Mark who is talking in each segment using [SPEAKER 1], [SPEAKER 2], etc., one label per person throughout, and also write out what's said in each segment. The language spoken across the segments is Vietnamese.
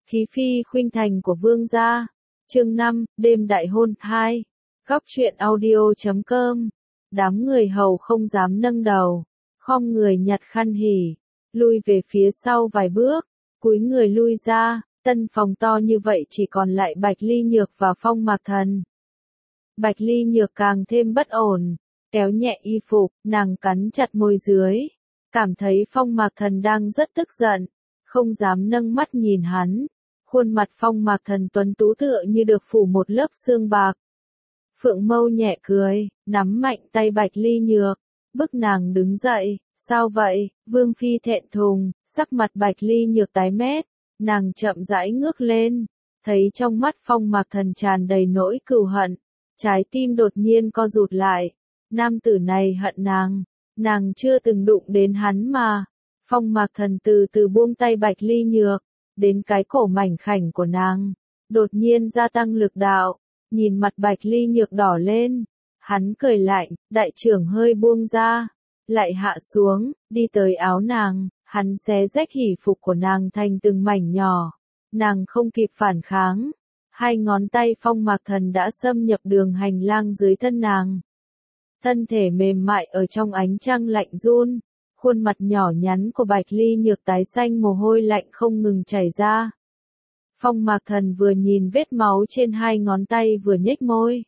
[SPEAKER 1] Khí phi khuynh thành của vương gia. Chương 5, đêm đại hôn 2. Góc truyện audio.com. Đám người hầu không dám nâng đầu, khom người nhặt khăn hỉ, lui về phía sau vài bước, cúi người lui ra, tân phòng to như vậy chỉ còn lại Bạch Ly Nhược và Phong Mạc Thần. Bạch Ly Nhược càng thêm bất ổn, kéo nhẹ y phục, nàng cắn chặt môi dưới, cảm thấy Phong Mạc Thần đang rất tức giận, không dám nâng mắt nhìn hắn. Khuôn mặt Phong Mạc Thần tuấn tú tựa như được phủ một lớp xương bạc. Phượng Mâu nhẹ cười, nắm mạnh tay Bạch Ly Nhược, bức nàng đứng dậy. Sao vậy? Vương phi thẹn thùng, sắc mặt Bạch Ly Nhược tái mét, nàng chậm rãi ngước lên, thấy trong mắt Phong Mạc Thần tràn đầy nỗi cừu hận, trái tim đột nhiên co rụt lại. Nam tử này hận nàng chưa từng đụng đến hắn mà. Phong Mạc Thần từ từ buông tay Bạch Ly Nhược, đến cái cổ mảnh khảnh của nàng, đột nhiên gia tăng lực đạo, nhìn mặt Bạch Ly Nhược đỏ lên, hắn cười lạnh, đại trưởng hơi buông ra, lại hạ xuống, đi tới áo nàng, hắn xé rách hỉ phục của nàng thành từng mảnh nhỏ, nàng không kịp phản kháng, hai ngón tay Phong Mạc Thần đã xâm nhập đường hành lang dưới thân nàng. Thân thể mềm mại ở trong ánh trăng lạnh run. Khuôn mặt nhỏ nhắn của Bạch Ly Nhược tái xanh, mồ hôi lạnh không ngừng chảy ra. Phong Mạc Thần vừa nhìn vết máu trên hai ngón tay vừa nhếch môi.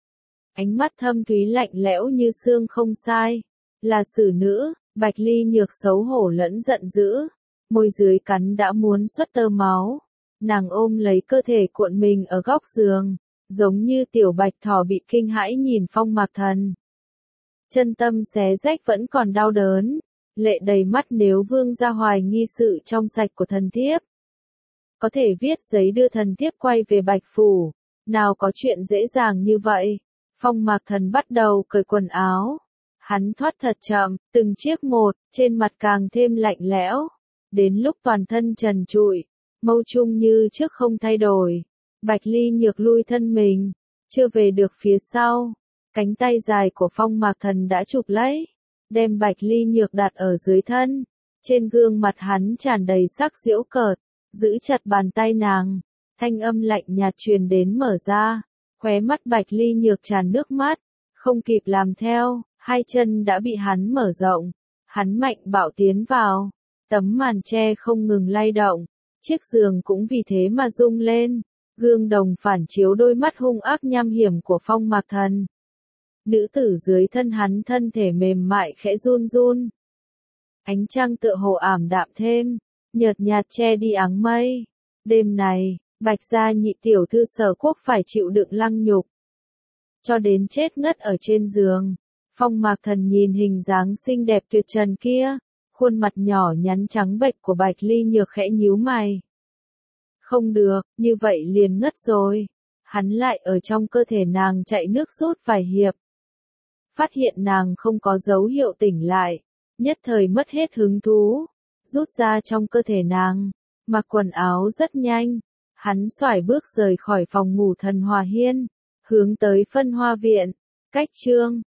[SPEAKER 1] Ánh mắt thâm thúy lạnh lẽo như xương không sai. Là xử nữ. Bạch Ly Nhược xấu hổ lẫn giận dữ. Môi dưới cắn đã muốn xuất tơ máu. Nàng ôm lấy cơ thể cuộn mình ở góc giường, giống như tiểu bạch thỏ bị kinh hãi nhìn Phong Mạc Thần. Chân tâm xé rách vẫn còn đau đớn. Lệ đầy mắt nếu vương gia hoài nghi sự trong sạch của thần thiếp. Có thể viết giấy đưa thần thiếp quay về Bạch Phủ, nào có chuyện dễ dàng như vậy. Phong Mạc Thần bắt đầu cởi quần áo. Hắn thoát thật chậm, từng chiếc một, trên mặt càng thêm lạnh lẽo. Đến lúc toàn thân trần trụi, mâu trung như trước không thay đổi. Bạch Ly Nhược lui thân mình, chưa về được phía sau. Cánh tay dài của Phong Mạc Thần đã chụp lấy, đem Bạch Ly Nhược đặt ở dưới thân. Trên gương mặt hắn tràn đầy sắc giễu cợt, giữ chặt bàn tay nàng, thanh âm lạnh nhạt truyền đến mở ra, khóe mắt Bạch Ly Nhược tràn nước mắt, không kịp làm theo, hai chân đã bị hắn mở rộng, hắn mạnh bạo tiến vào, tấm màn che không ngừng lay động, chiếc giường cũng vì thế mà rung lên, gương đồng phản chiếu đôi mắt hung ác nham hiểm của Phong Mạc Thần. Nữ tử dưới thân hắn thân thể mềm mại khẽ run run. Ánh trăng tựa hồ ảm đạm thêm, nhợt nhạt che đi áng mây. Đêm này, Bạch gia nhị tiểu thư Sở Quốc phải chịu đựng lăng nhục, cho đến chết ngất ở trên giường. Phong Mạc Thần nhìn hình dáng xinh đẹp tuyệt trần kia, khuôn mặt nhỏ nhắn trắng bệch của Bạch Ly Nhược khẽ nhíu mày. Không được, như vậy liền ngất rồi. Hắn lại ở trong cơ thể nàng chạy nước rút vài hiệp. Phát hiện nàng không có dấu hiệu tỉnh lại, nhất thời mất hết hứng thú, rút ra trong cơ thể nàng, mặc quần áo rất nhanh, hắn xoải bước rời khỏi phòng ngủ Thần Hòa Hiên, hướng tới Phân Hoa Viện. Cách chương